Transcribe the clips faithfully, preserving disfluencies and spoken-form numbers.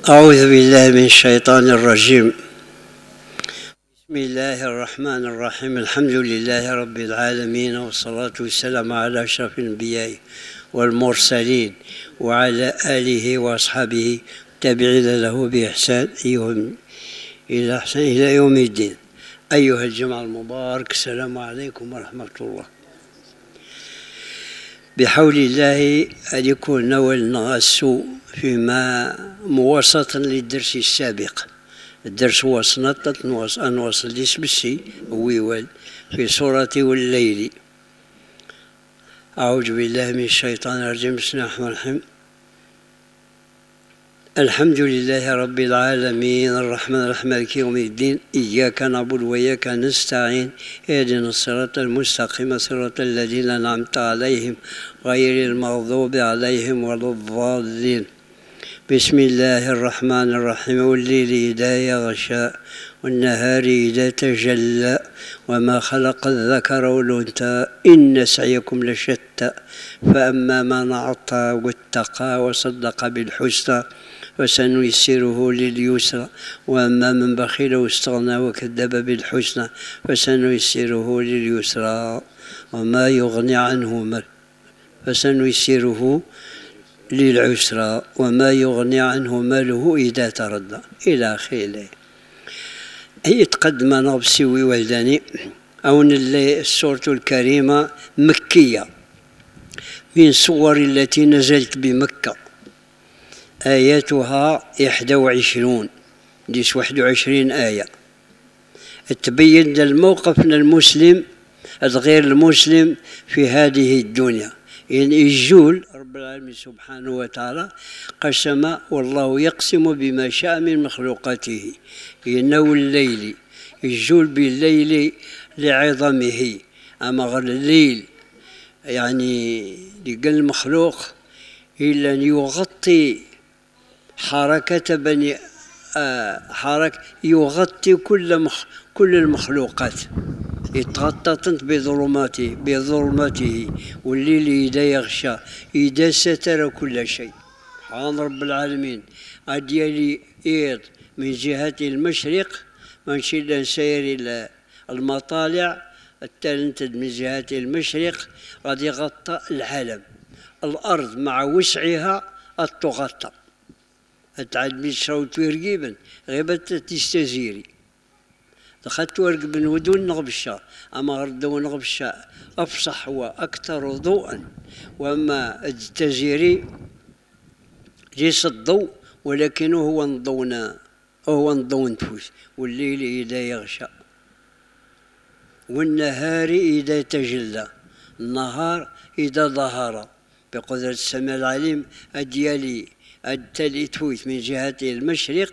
أعوذ بالله من الشيطان الرجيم. بسم الله الرحمن الرحيم. الحمد لله رب العالمين، والصلاة والسلام على أشرف الأنبياء والمرسلين وعلى آله وأصحابه تابعين له بإحسان إلى إحسان إلى يوم الدين. أيها الجمع المبارك، السلام عليكم ورحمة الله. بحول الله أن يكون نولنا السوء فيما مواصلة للدرس السابق. الدرس وصلت نواصل الاسم السي ويوال في سورة والليل. أعوذ بالله من الشيطان الرجيم. بسم الله الرحمن الرحيم. الحمد لله رب العالمين الرحمن الرحيم مالك يوم الدين، إياك نعبد وإياك نستعين، اهدنا الصراط المستقيم صراط الذين أنعمت عليهم غير المغضوب عليهم ولا الضالين. بسم الله الرحمن الرحيم. والليل إذا يغشى والنهار إذا تجلى وما خلق الذكر والأنثى إن سعيكم لشتى، فأما من أعطى واتقى وصدق بالحسنى فسنيسره لليسرى، وأما من بخل واستغنى وكذب بالحسنى فسنيسره لليسرى وما يغني عنه مال فسنيسره للعسرى وما يغني عنه ماله إذا تردى إلى آخره. هي تقدمنا بسوي والداني أون السورة الكريمة مكية من صور التي نزلت بمكة، آياتها إحدى وعشرون ديس واحد وعشرين آية. تبين الموقف المسلم غير المسلم في هذه الدنيا. يعني الجول رب العالمين سبحانه وتعالى قسم، والله يقسم بما شاء من مخلوقاته، إنه الليل الجول بالليل لعظمه. أما غير الليل يعني لقى المخلوق إلا أن يغطي حركة بني آه حركة يغطي كل مخ كل المخلوقات، يتغطى بظلماته بظلمته والليل إذا يغشى إذا ستر كل شيء. سبحان رب العالمين. أديالي إيض من جهة المشرق ماشي نسير إلى المطالع التالنتد من جهة المشرق غادي يغطى العالم. الأرض مع وسعها تغطى تعد بشرو تورقيبا غيبة تستزيري دخلت ورق بن ودون نغبشا، أما غردو نغبشا أفصح وأكثر ضوءا، وأما التزيري جيس الضوء ولكنه هو نضونا هو نضو نفوس. والليل إذا يغشى والنهار إذا تجلى، النهار إذا ظهر بقدرة السميع العليم. أديالي التالي تويت من جهة المشرق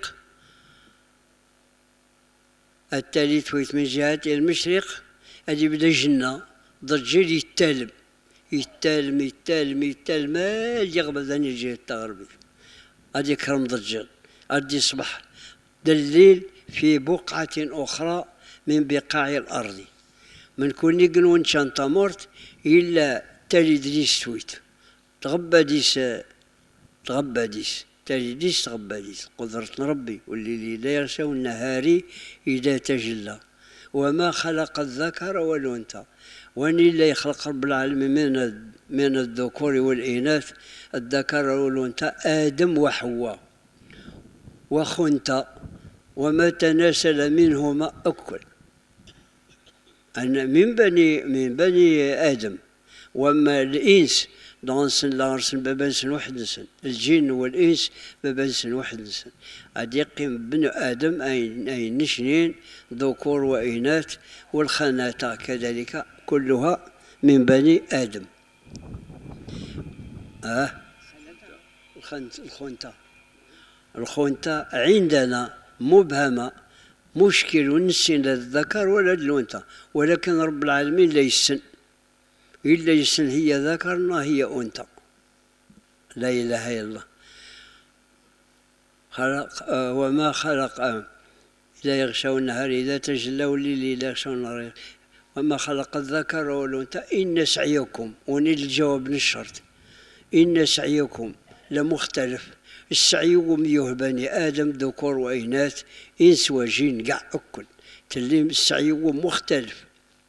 التالي تويت من جهة المشرق أدي بدا جنة ضجيل يتالم يتالم يتالم يتالم ما يغبى ذاني الجهة الغربية. أدي كرم ضجيل أدي يصبح الليل في بقعة أخرى من بقاع الأرض. من كل نقنون شانتا مورت إلا تالي ديس تويت تغبى ديس تغبى ديس تالي ديس تغبى ديس قدرة ربي. والليل إذا يغشى والنهار إذا تجلى وما خلق الذكر والأنثى. وأن لا يخلق رب العالمين من من الذكور والإناث الذكر والأنثى آدم وحواء وخنثى وما تناسل منهما أكل أن من بني من بني آدم. وأما الإنس دانسن لارسن ببنسن واحد نسن الجن والإنس ببنسن واحد نسن. عاد يقيم بن آدم أي أي نشنين ذكور وإناث، والخناثة كذلك كلها من بني آدم. آه الخنثى الخنثى عندنا مبهمة، مشكل نسين الذكر ولا الأنثى، ولكن رب العالمين لا يسن إلا يسن هي ذكرنا هي أنثى. لا إله إلا الله. خلق آه وما خلق آه إذا يغشى النهار إذا تجلى والليل إذا يغشى النهار وما خلق الذكر والأنثى إن سعيكم ونيل الجواب من الشرط إن سعيكم لمختلف السعي وميوه بني آدم ذكور وإناث إنس وجين قاع أكل تليم السعي مختلف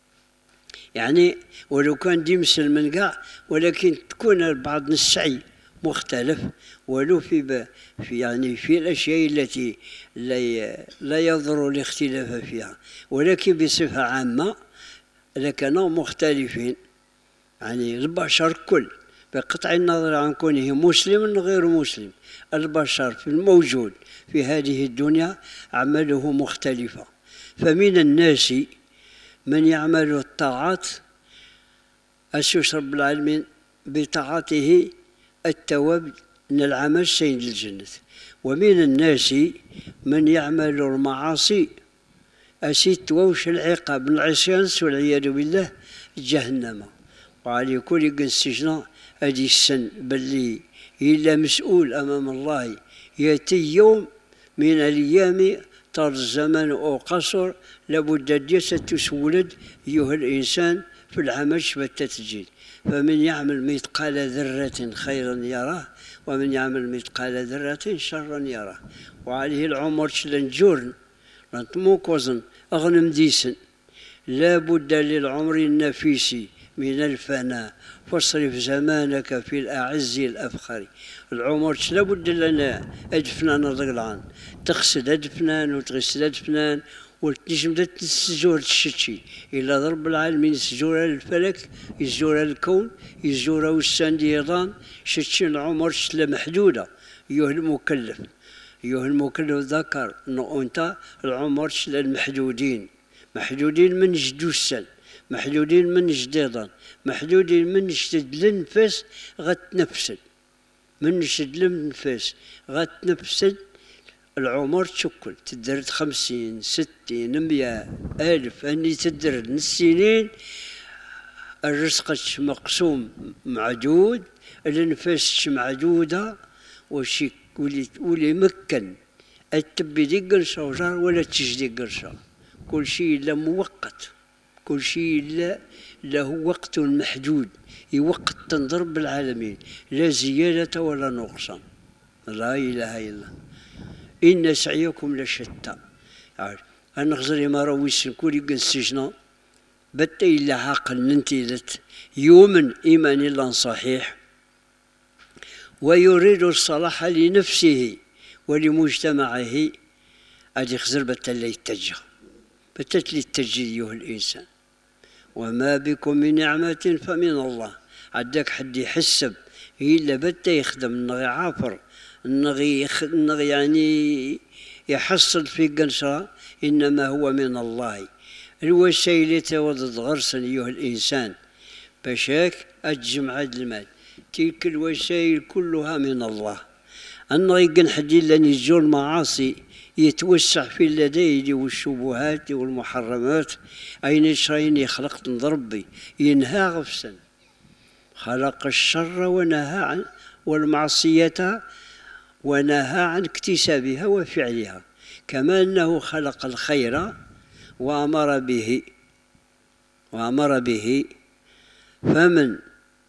يعني ولو كان دي مثل من قاع ولكن تكون بعض السعي مختلف ولو في في يعني في الأشياء التي لا لا يضر الاختلاف فيها ولكن بصفة عامة لكانوا مختلفين يعني البشر كل بقطع النظر عن كونه مسلم غير مسلم البشر في الموجود في هذه الدنيا أعماله مختلفة فمن الناس من يعمل الطاعات أسس رب العالمين بطاعته الثواب من العمل سيد الجنة ومن الناس من يعمل المعاصي أسيت ووش العقاب من العصيان والعياذ بالله جهنم وعلى كل قن السجن هذه السن بل إلا مسؤول أمام الله يأتي يوم من الأيام طال الزمان أو قصر لابد ديسة تسولد أيها الإنسان في العمل شبت تجيل فمن يعمل مثقال ذرة خيرا يراه ومن يعمل مثقال ذرة شرا يراه وعليه العمر شلنجورن رنتموك وزن أغنم ديسن لا بد للعمر النفيس من الفناء فاصرف زمانك في الأعز الأفخر العمر لا بد لنا أدفنان الرجلان تغسل أدفنان وتغسل أدفنان وتنجم تسجور الشتشي إلى ضرب العالمين يسجور الفلك يسجور الكون يسجور السنديضان شتشي العمر شتلا محدودة أيها المكلف أيها المكلف ذكر أنه أنت العمر شتلا المحدودين محدودين من جدو السن محدودين من جديدا محدودين من جدد النفس غتنفسد من جدد النفس غتنفسد العمر تشكل تدرد خمسين ستين مية ألف أني تدرد السنين الرزق مقسوم معدود النفس معدودة وشي ولي ولي مكن التبي دي قرشة وجار ولا تجدي قرشة كل شيء لا مؤقت كل شيء لا له وقت محدود وقت تنضرب العالمين لا زيادة ولا نقصان لا إله إلا الله إن سعيكم لشتى أنا غزري ما رويس كل يقن السجن بتا إلا عاقل ننتيلت يؤمن إيمان الله صحيح ويريد الصلاح لنفسه ولمجتمعه أدي خزر بتا لا يتجه بتت لي التجي أيها الإنسان وما بكم من نعمة فمن الله عداك حد يحسب إلا بتا يخدم نغي عافر نغي يخ... نغي يعني يحصل في قنصرة إنما هو من الله الوسائل تودد غرسا أيها الإنسان بشاك أجمع المال تلك الوسائل كلها من الله أن يقن حدي لن يجور المعاصي يتوسع في اللذيذ والشبهات والمحرمات أين شرين يخلق ربي ينهى غفسا خلق الشر ونهى عن والمعصية ونهى عن اكتسابها وفعلها كما أنه خلق الخير وأمر به وأمر به فمن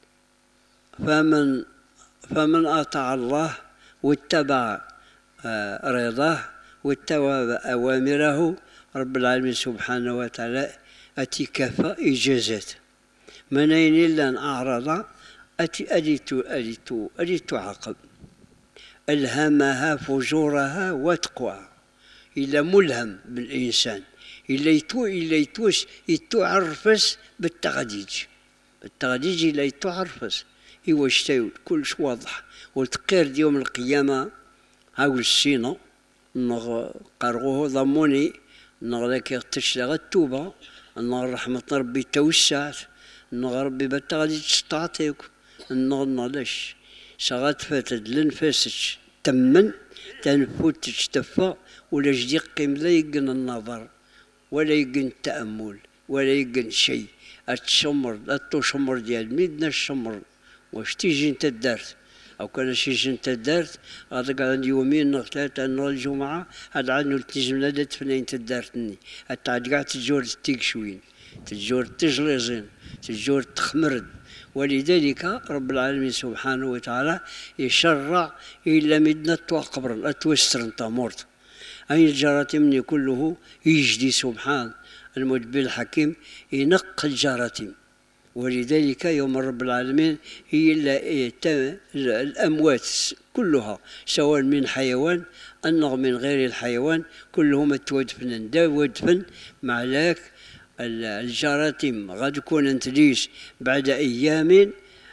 فمن فمن أطاع الله واتبع رضاه واتبع أوامره رب العالمين سبحانه وتعالى أتي كفى إجازات من أين إلا أن أعرض أتي أديت أديت أديت عقب ألهمها فجورها وتقواها إلا ملهم بالإنسان إلا يتو إلا يتوش يتعرفس بالتغديج بالتغديج إلا يتعرفس هو اشتايل كلش واضح والتقير يوم القيامة هاو السينة نغ قرغوه ضموني نغ ذاك تشلغ التوبة نغ رحمة ربي توسعت نغ ربي بتغدي تستعطيك نغ نغلش شغات فاتت لنفسك تمن تنفوتش تفا ولا جدي قيم لا يقن النظر ولا يقن التأمل ولا يقن شيء التشمر التشمر ديال ميدنا الشمر واش تيجي انت دارت او كان شي جي انت دارت غادي عندي يومين نغ ثلاثه نغ الجمعه هاد عنو تيجي لا تفنين انت دارتني حتى عاد كاع تجور تيك شوين تجور تجليزين تجور تخمرد ولذلك رب العالمين سبحانه وتعالى يشرع إلا مدنا توقبر أتوسترن تامورت أي الجراثيم كله يجدي سبحان المدبر الحكيم ينق الجراثيم. ولذلك يوم رب العالمين هي الأموات كلها سواء من حيوان أو من غير الحيوان كلهم تودفن دا ودفن معلاك الجراثيم غادي تكون تليس بعد أيام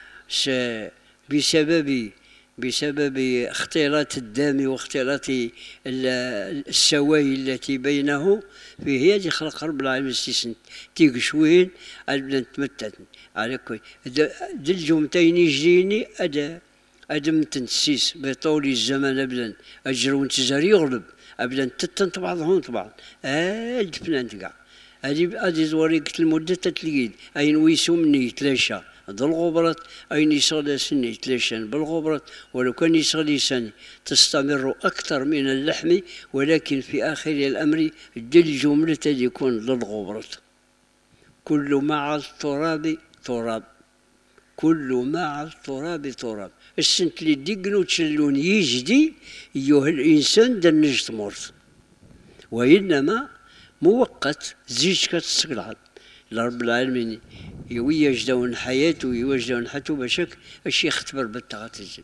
بسبب بسبب اختلاط الدم واختلاط السوائل التي بينه فيه هذه خلق رب العالمين سيسن تيقشوين على تمتت على كوي دل جمتين يجريني أدا أدم تنسيس بطول الزمان أبدا أجرون تزاري يغلب أبدا تتن بعضهم طبعا أد فلان تقع هذه هذه زواريك المدة تتلقيد أين ويسو مني يتلاشى ذو الغبرات أين يصلي سني يتلاشى بالغبرات ولو كان يصلي سني تستمر أكثر من اللحم ولكن في آخر الأمر دل جملة يكون ذو الغبرات كل مع التراب تراب كل مع التراب تراب السنت اللي ديقنو تشلون يجدي أيها الإنسان دنجت مرت وإنما مؤقت زيج كتسقلعد لرب العالمين يوجدون حياته ويوجدون حياته بشك الشيء يختبر بالتغتزل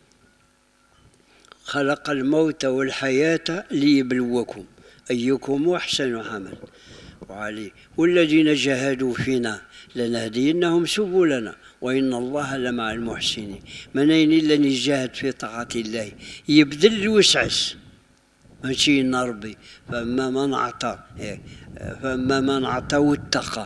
خلق الموت والحياة ليبلوكم أيكم أحسن عمل وعليه والذين جاهدوا فينا لنهدينهم سبلنا وإن الله لمع المحسنين منين إلا نجاهد في طاعة الله يبذل ويسعس ماشي ربي فأما من أعطى فأما من أعطى واتقى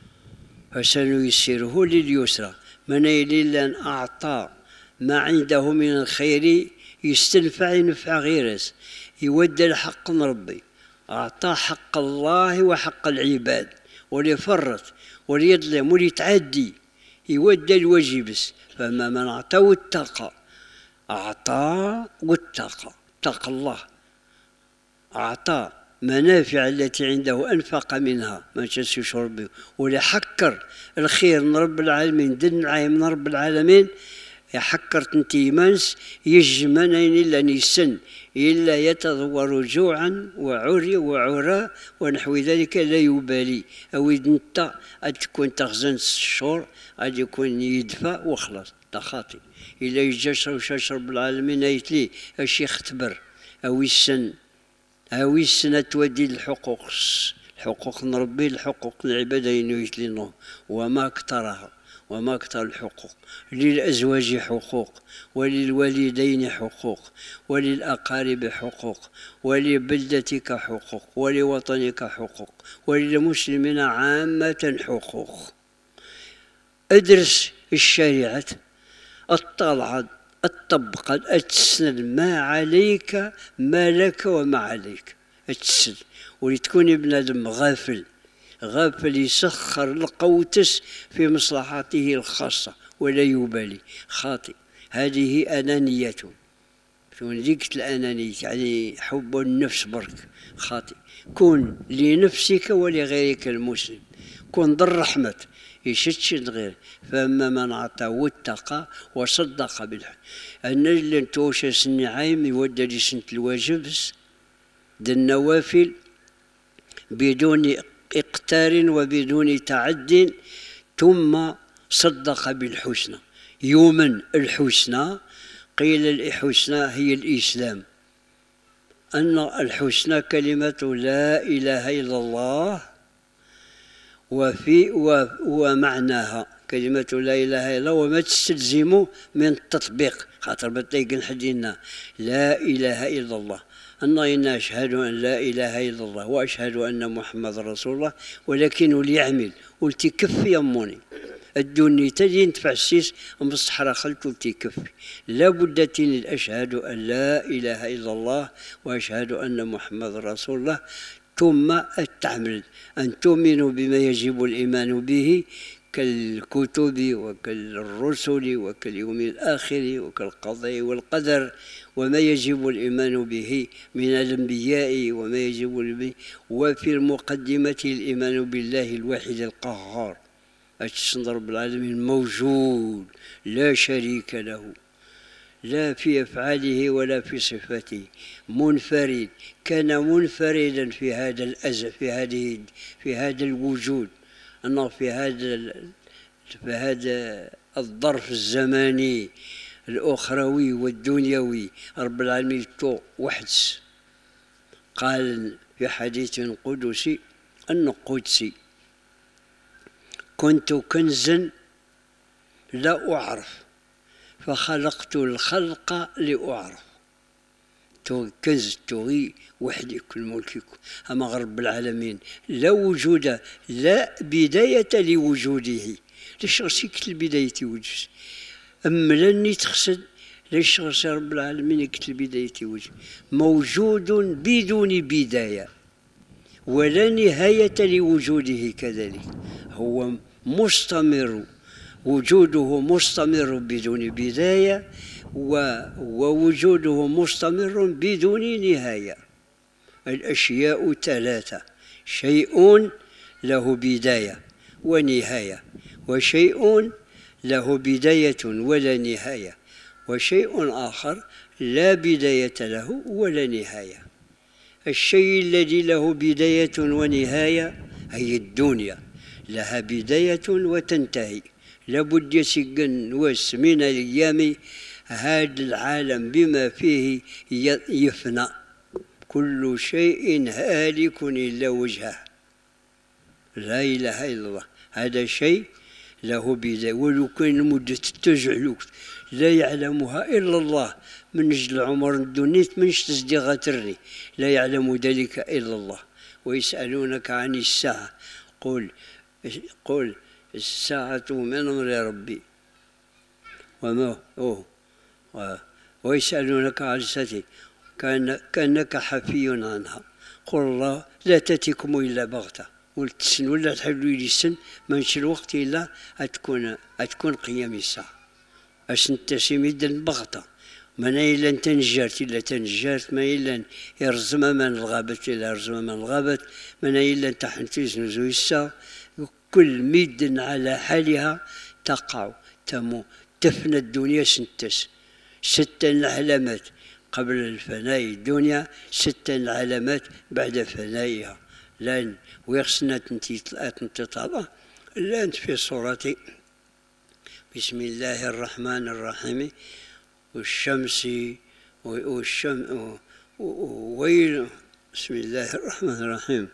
فسنيسره لليسرى منين إلا أن أعطى ما عنده من الخير يستنفع ينفع غيرس يودي الحق من ربي أعطى حق الله وحق العباد وليفرط وليظلم وليتعدي يودي الواجبس فأما من أعطى واتقى أعطى واتقى اتقى الله أعطى منافع التي عنده أنفق منها ما تشي شربي ولا حكر الخير من رب العالمين دن معايا من رب العالمين يحكرت انت إيمانس يجمنين إلا نيسن إلا يتضور جوعا وعري وعراء ونحو ذلك لا يبالي أو إذا انت تكون تخزن الشهور غادي يكون يدفع وخلاص تخاطي إلا يجاش وشاش رب العالمين يتلي اش يختبر أو يسن أو السنة تودي الحقوق الحقوق نربي الحقوق العبادة يتلينو وما أكثرها وما أكثر الحقوق للأزواج حقوق وللوالدين حقوق وللأقارب حقوق ولبلدتك حقوق ولوطنك حقوق وللمسلمين عامة حقوق أدرس الشريعة الطلعة الطبق أتسند ما عليك ما لك وما عليك أتسند ولتكون ابن آدم غافل غافل يسخر القوتس في مصلحته الخاصة ولا يبالي خاطئ هذه أنانية شون ذيك الأنانية يعني حب النفس برك خاطئ كن لنفسك ولغيرك المسلم كن ذا الرحمة يشتشد غير فأما من أعطى واتقى وصدق بالحق النجل انتوشى سني عايم يودى لي سنة الواجبس ذا النوافل بدون إقتار وبدون تعد ثم صدق بالحسنى يوما الحسنى قيل الحسنى هي الإسلام أن الحسنى كلمة لا إله إلا الله وفي ومعناها كلمة لا إله إلا الله وما تستلزم من التطبيق خاطر بتلاقي حدينا لا إله إلا الله أن إنا أشهد أن لا إله إلا الله وأشهد أن محمد رسول الله ولكن ليعمل قلت كفي يموني الدنيا تجي ندفع السيس مصحرة خلت قلت كفي لابد تين أشهد أن لا إله إلا الله وأشهد أن محمد رسول الله ثم التعمل أن تؤمنوا بما يجب الإيمان به كالكتب وكالرسل وكاليوم الآخر وكالقضاء والقدر وما يجب الإيمان به من الأنبياء وما يجب به وفي المقدمة الإيمان بالله الواحد القهار أتسن رب العالمين موجود لا شريك له، لا في أفعاله ولا في صفاته، منفرد، كان منفردا في هذا الأزل، في هذه في هذا الوجود، أنه في هذا في هذا الظرف الزماني الأخروي والدنيوي. رب العالمين تو وحدس، قال في حديث قدسي أن قدسي: كنت كنزا لا أعرف فخلقت الخلق لأعرف. تو كنز توغي وحدي كل ملكك، أما رب العالمين لا وجود، لا بداية لوجوده. ليش غسيك البداية وجود؟ أما لاني تقصد ليش غسي رب العالمين يكتب البداية وجود؟ موجود بدون بداية ولا نهاية لوجوده، كذلك هو مستمر، وجوده مستمر بدون بداية، ووجوده مستمر بدون نهاية. الأشياء ثلاثة: شيء له بداية ونهاية، وشيء له بداية ولا نهاية، وشيء آخر لا بداية له ولا نهاية. الشيء الذي له بداية ونهاية هي الدنيا، لها بداية وتنتهي، لابد يسجن وس من الأيام هذا العالم بما فيه يفنى، كل شيء هالك إلا وجهه، لا إله إلا الله. هذا شيء له بداية، ولو كان مدة تجعلوك لا يعلمها إلا الله، من أجل عمر الدنيا من تصديق ترني، لا يعلم ذلك إلا الله. ويسألونك عن الساعة قل قل الساعة من أمر ربي وما هو، ويسألونك عن الساعة كأنك حفي عنها قل الله لا تأتيكم إلا بغتة، والتسن ولا تحلوا لي السن ما نشي الوقت إلا أتكون أتكون قيام الساعة. أش نتسم يدن بغتة، ما إلا تنجرت إلا تنجرت، ما إلا يرزم من الغابت إلا يرزم من الغابت، ما إلا تحنتيز نزوي الساعة. كل ميد على حالها تقع تمو تفنى الدنيا سنتس. ست العلامات قبل الفناء الدنيا، ست العلامات بعد فنائها. لأن ويخصنا تنتطلع لأن في صورة بسم الله الرحمن الرحيم والشمس والشم ويل بسم الله الرحمن الرحيم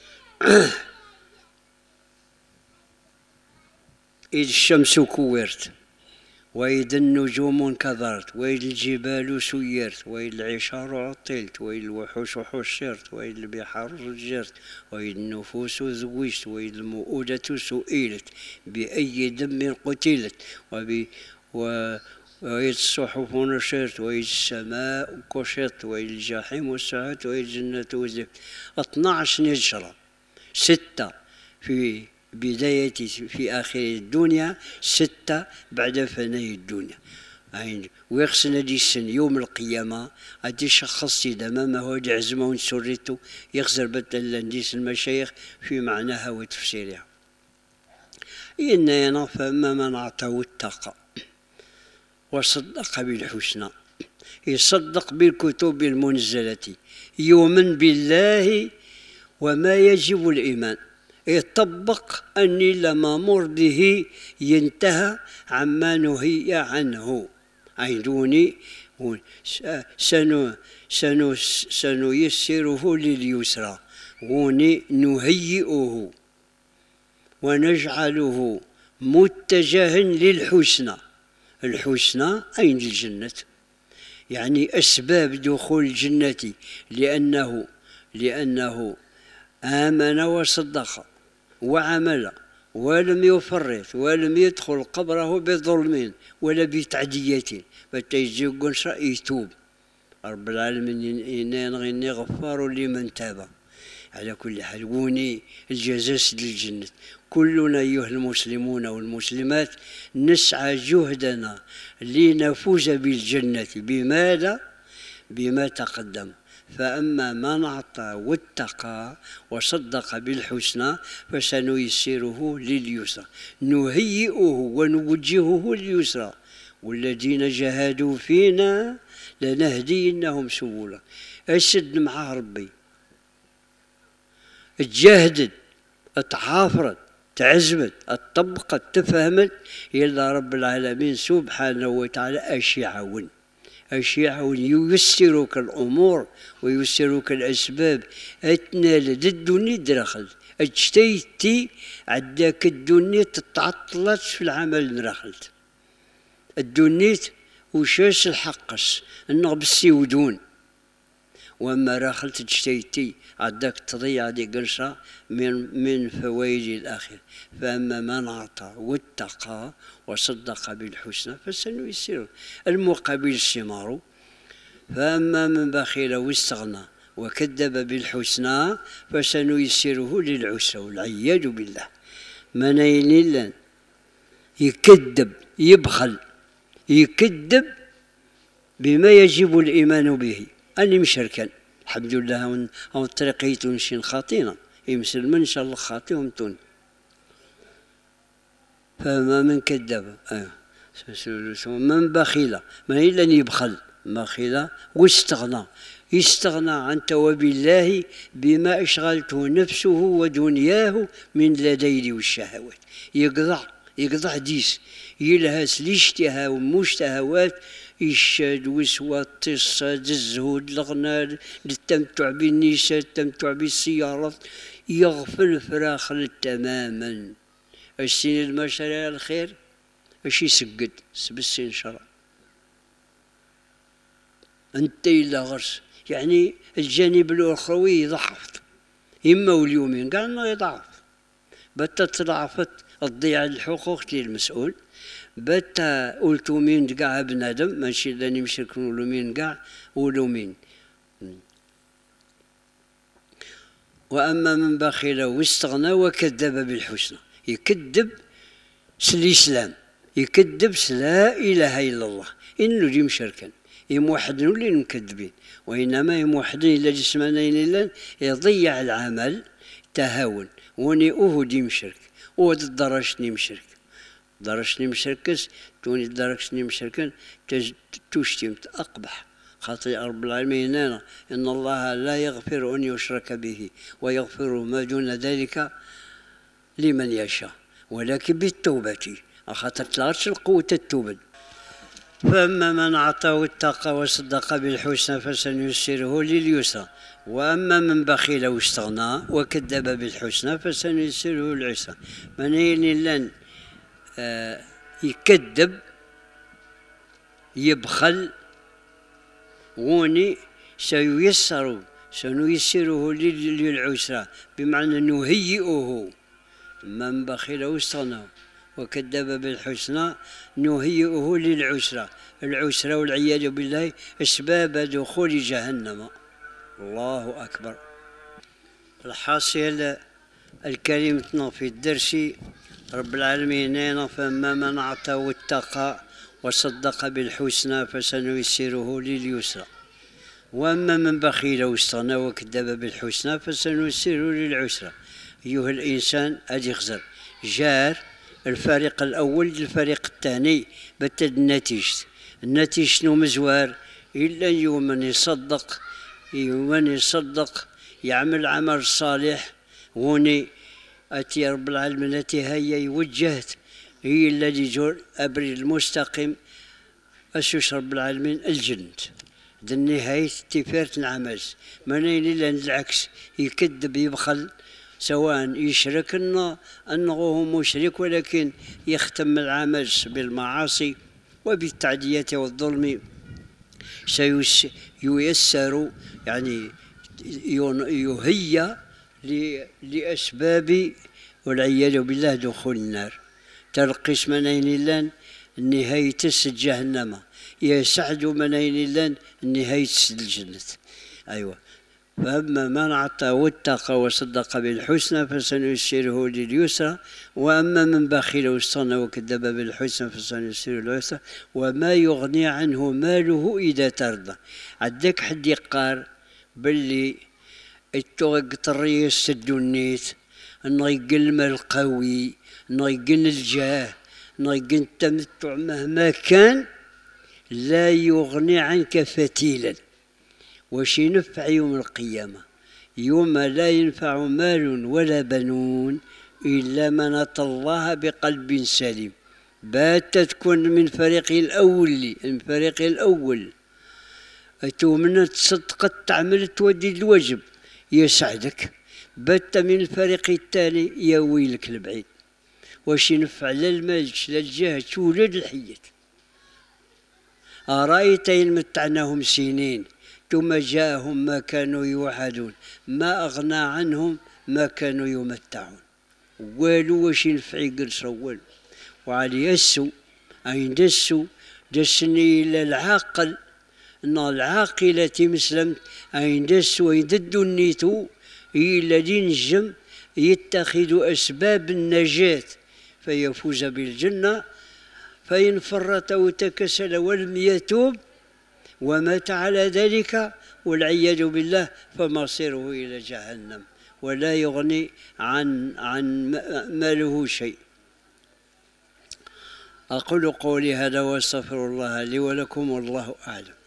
إذ الشمس كورت وإذا النجوم انكدرت وإذا الجبال سيرت وإذا العشار عطلت وإذا الوحوش حشرت وإذا البحار رجرت وإذا النفوس زوجت وإذا المؤودة سئلت بأي ذنب قتلت وب و وإذا الصحف نشرت وإذا السماء كشطت وإذا الجحيم وسعت وإذا الجنة وزفت. اثنعش نجرة، ستة في بداية في آخر الدنيا، ستة بعد فناء الدنيا. يعني ويخصنا دي السن يوم القيامة أدي شخص إذا ما هو دي عزمه ونسرته يخسر بدل نديس المشايخ في معناها وتفسيرها. إن ينفى من أعطاه التقى وصدق بالحسنى، يصدق بالكتب المنزلة، يؤمن بالله وما يجب الإيمان، يطبق أني لمأمور به ينتهى عما نهي عنه. عيدوني سنو سنو سنيسره لليسرى وني نهيئه ونجعله متجها للحسنى. الحسنى أين الجنة، يعني أسباب دخول الجنة، لأنه لأنه آمن وصدق وعمل ولم يفرط ولم يدخل قبره بظلم ولا بتعدية، فتيجيقون يتوب. رب العالمين إني غفار لمن تاب. على كل حال وني الجزاء للجنة. كلنا أيها المسلمون والمسلمات نسعى جهدنا لنفوز بالجنة. بماذا؟ بما تقدم. فأما من أعطى واتقى وصدق بالحسنى فسنيسره لليسرى، نهيئه ونوجهه لليسرى، والذين جاهدوا فينا لنهدينهم سبلا. أشد مع ربي، تجاهدت، تعافرت، تعزمت، طبقت، تفهمت، إلا رب العالمين سبحانه وتعالى أش يعاون، أش يعاون ييسرك الأمور وييسرك الأسباب أتنال الدنيا درخل اجتيتي عداك الدنيا تتعطلت في العمل نرخلت الدنيا وشاش الحقس النغ بالسيودون، وأما راخلت اجتيتي عداك تضيع دي قرشة من من فوائد الآخرة. فأما من أعطى واتقى وصدق بالحسنى فسنيسره، المقابل الثمار. فأما من بخل واستغنى وكذب بالحسنى فسنيسره للعسرى، والعياذ بالله. من ينلن يكذب يبخل يكذب بما يجب الإيمان به، أني مشركا الحمد لله أو طريقيتون شين خاطينا يمسل من شاء الله خاطيهم تون. فما من كذب آه. من بخيل ما إلا أن يبخل بخيل واستغنى يستغنى عن تواب الله بما أشغلته نفسه ودنياه من لديه والشهوات، يقضع يقضع ديس يلهس الاشتهاء والمشتهوات، الشاد وسوات الصاد الزهود الغنى للتمتع بالنساء التمتع بالسيارات، يغفل فراخل تماما. السين المشاريع الخير اش يسجد سبسين شرع انت الا غرس، يعني الجانب الاخروي يضعف، اما واليومين قال انه يضعف، بتا تضعفت تضيع الحقوق للمسؤول، بتا قلتو مين كاع بنادم ماشي لاني مشرك نقولو مين كاع ولو مين. واما من بخل واستغنى وكذب بالحسنى، يكذب الاسلام، يكذب لا اله الا الله، انه اللي مشركا يموحدين اللي مكذبين، وانما يموحدين الا جسمانين الا يضيع العمل تهاون وني اهدي مشرك ود درجتني مشرك درجتني مشركس توني درجتني مشركا تشتم اقبح خاطئ رب العالمين هنا ان الله لا يغفر ان يشرك به ويغفر ما دون ذلك لمن يشاء ولكن بالتوبة، خاطر تلاش القوة التوبة. فأما من أعطى واتقى وصدق بالحسنى فسنيسره لليسرى، وأما من بخل واستغنى وكذب بالحسنى فسنيسره للعسرى. من لن آه يكذب يبخل غوني سييسر سنيسره للعسرى، بمعنى نهيئه. من بخل واستغنى وكذب بالحسنى نهيئه للعسرى، العسرى والعياذ بالله أسباب دخول جهنم. الله أكبر. الحاصل الكلمة في الدرس رب العالمين فأما من أعطى واتقى وصدق بالحسنى فسنيسره لليسرى، وأما من بخل واستغنى وكذب بالحسنى فسنيسره للعسرى. أيها الإنسان أدي خزر جار الفريق الأول للفريق الثاني بتد النتيجة، النتيجة شنو مزوار إلا يوم يصدق يوم يصدق يعمل عمل صالح وني أتي رب العالمين التي هي يوجهت هي الذي جور أبري المستقيم أسوس رب العالمين الجنة ذي النهاية تفارة العمل. منين إلا العكس يكذب يبخل سواء يشرك انه انه هو مشرك ولكن يختم العمل بالمعاصي وبالتعديات والظلم سييسر، يعني يهيأ لأسباب والعياذ بالله دخول النار. ترقص منين لن نهاية جهنم، يسعد منين لن نهاية الجنة. أيوة فأما من أعطى واتقى وصدق بالحسنى فسنيسره لليسرى وأما من بخل واستغنى وكذب بالحسنى فسنيسره للعسرى وما يغني عنه ماله إذا تردى. عندك حد يقار باللي التوقت الرئيس الدنيت انه يقل المال القوي انه يقل الجاه انه يقل التمتع مهما كان لا يغني عنك فتيلا. واش ينفع يوم القيامة؟ يوم لا ينفع مال ولا بنون إلا من أتى الله بقلب سليم. بات تكون من فريق الأول من فريق الأول من تصدقت تعمل تودي الواجب يسعدك. بات من الفريق الثاني يا ويلك البعيد. واش ينفع لا المال لا الجاه تولد الحية. أرأيت إن متعناهم سنين ثم جاءهم ما كانوا يوعدون ما أغنى عنهم ما كانوا يمتعون. والو واش ينفع يقرصوا والو. وعلي السو أين دسو دسني إلى العاقل أن العاقلة مسلم أين دسو أين ددو النيتو إلا نجم يتخذ أسباب النجاة فيفوز بالجنة فإن فرط وتكسل ولم يتوب ومات على ذلك والعياذ بالله فمصيره إلى جهنم ولا يغني عن عن ماله شيء. أقول قولي هذا واستغفر الله لي ولكم والله أعلم.